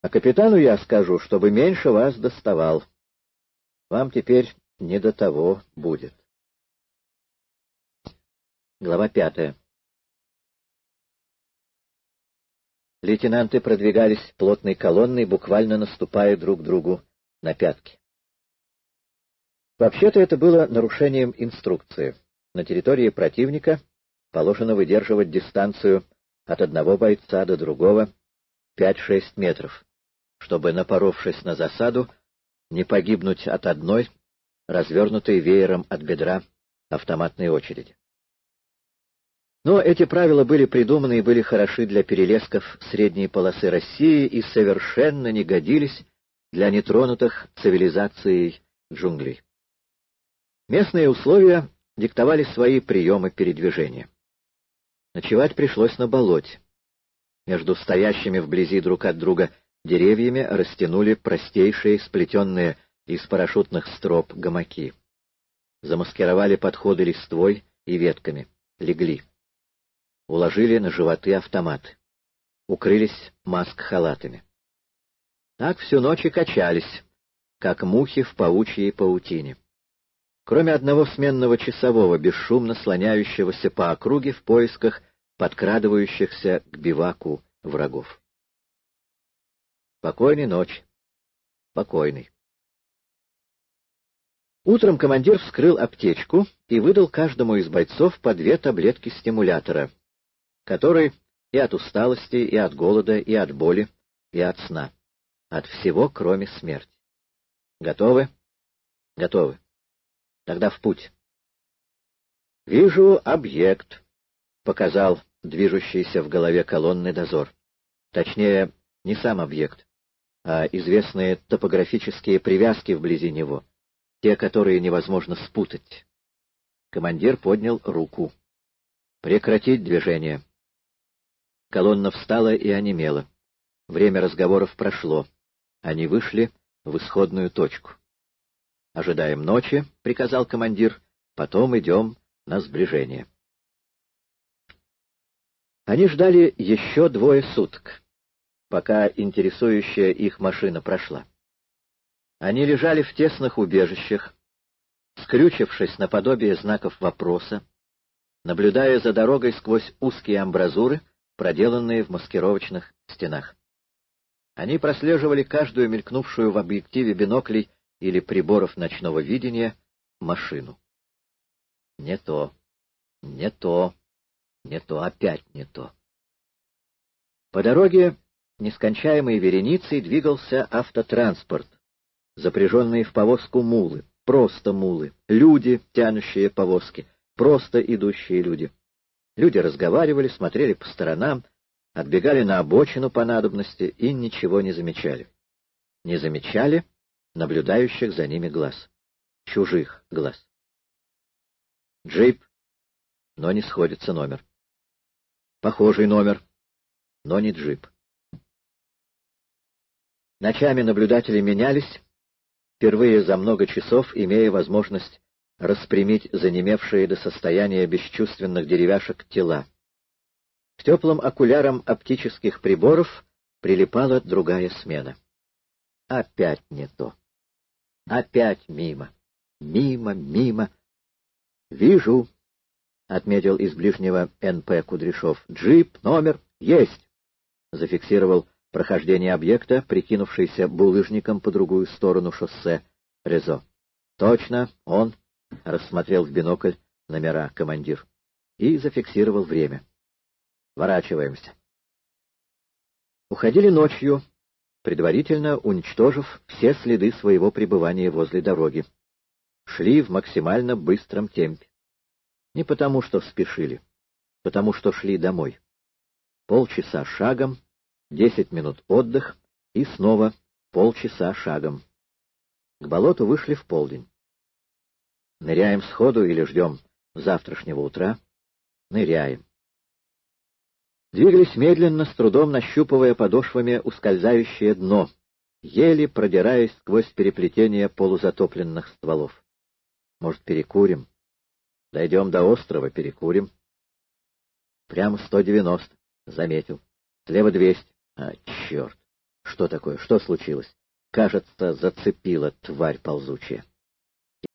А капитану я скажу, чтобы меньше вас доставал. Вам теперь не до того будет. Глава 5. Лейтенанты продвигались плотной колонной, буквально наступая друг другу на пятки. Вообще-то это было нарушением инструкции. На территории противника положено выдерживать дистанцию от одного бойца до другого 5-6 метров, чтобы, напоровшись на засаду, не погибнуть от одной, развернутой веером от бедра, автоматной очереди. Но эти правила были придуманы и были хороши для перелесков средней полосы России и совершенно не годились для нетронутых цивилизацией джунглей. Местные условия диктовали свои приемы передвижения. Ночевать пришлось на болоте. Между стоящими вблизи друг от друга деревьями растянули простейшие, сплетенные из парашютных строп гамаки. Замаскировали подходы листвой и ветками, легли. Уложили на животы автоматы. Укрылись маск-халатами. Так всю ночь и качались, как мухи в паучьей паутине. Кроме одного сменного часового, бесшумно слоняющегося по округе в поисках подкрадывающихся к биваку врагов. Спокойной ночи. Спокойной. Утром командир вскрыл аптечку и выдал каждому из бойцов по 2 таблетки стимулятора, который и от усталости, и от голода, и от боли, и от сна. От всего, кроме смерти. Готовы? Готовы. Тогда в путь. «Вижу объект», — показал движущийся в голове колонны дозор. Точнее, не сам объект, а известные топографические привязки вблизи него, те, которые невозможно спутать. Командир поднял руку. «Прекратить движение». Колонна встала и онемела. Время разговоров прошло. Они вышли в исходную точку. «Ожидаем ночи», — приказал командир, — «потом идем на сближение». Они ждали еще 2 суток, пока интересующая их машина прошла. Они лежали в тесных убежищах, скрючившись наподобие знаков вопроса, наблюдая за дорогой сквозь узкие амбразуры, проделанные в маскировочных стенах. Они прослеживали каждую мелькнувшую в объективе биноклей или приборов ночного видения машину. Не то, не то, не то, опять не то. По дороге нескончаемой вереницей двигался автотранспорт, запряженные в повозку мулы, просто мулы, люди, тянущие повозки, просто идущие люди. Люди разговаривали, смотрели по сторонам, отбегали на обочину по надобности и ничего не замечали. Не замечали наблюдающих за ними глаз. Чужих глаз. Джип, но не сходится номер. Похожий номер, но не джип. Ночами наблюдатели менялись, впервые за много часов имея возможность распрямить занемевшие до состояния бесчувственных деревяшек тела. К теплым окулярам оптических приборов прилипала другая смена. Опять не то. Опять мимо. Мимо, мимо. «Вижу», — отметил из ближнего НП Кудряшов. «Джип, номер, есть», — зафиксировал прохождение объекта, прикинувшийся булыжником по другую сторону шоссе Резо. «Точно, он», — рассмотрел в бинокль номера командир и зафиксировал время. «Ворачиваемся». Уходили ночью, предварительно уничтожив все следы своего пребывания возле дороги. Шли в максимально быстром темпе. Не потому, что спешили, потому что шли домой. Полчаса шагом, 10 минут отдых и снова полчаса шагом. К болоту вышли в полдень. Ныряем сходу или ждем завтрашнего утра? Ныряем. Двигались медленно, с трудом нащупывая подошвами ускользающее дно, еле продираясь сквозь переплетение полузатопленных стволов. Может, перекурим? Дойдем до острова, перекурим. Прямо 190, заметил. Слева 200. А, черт! Что такое? Что случилось? Кажется, зацепила тварь ползучая.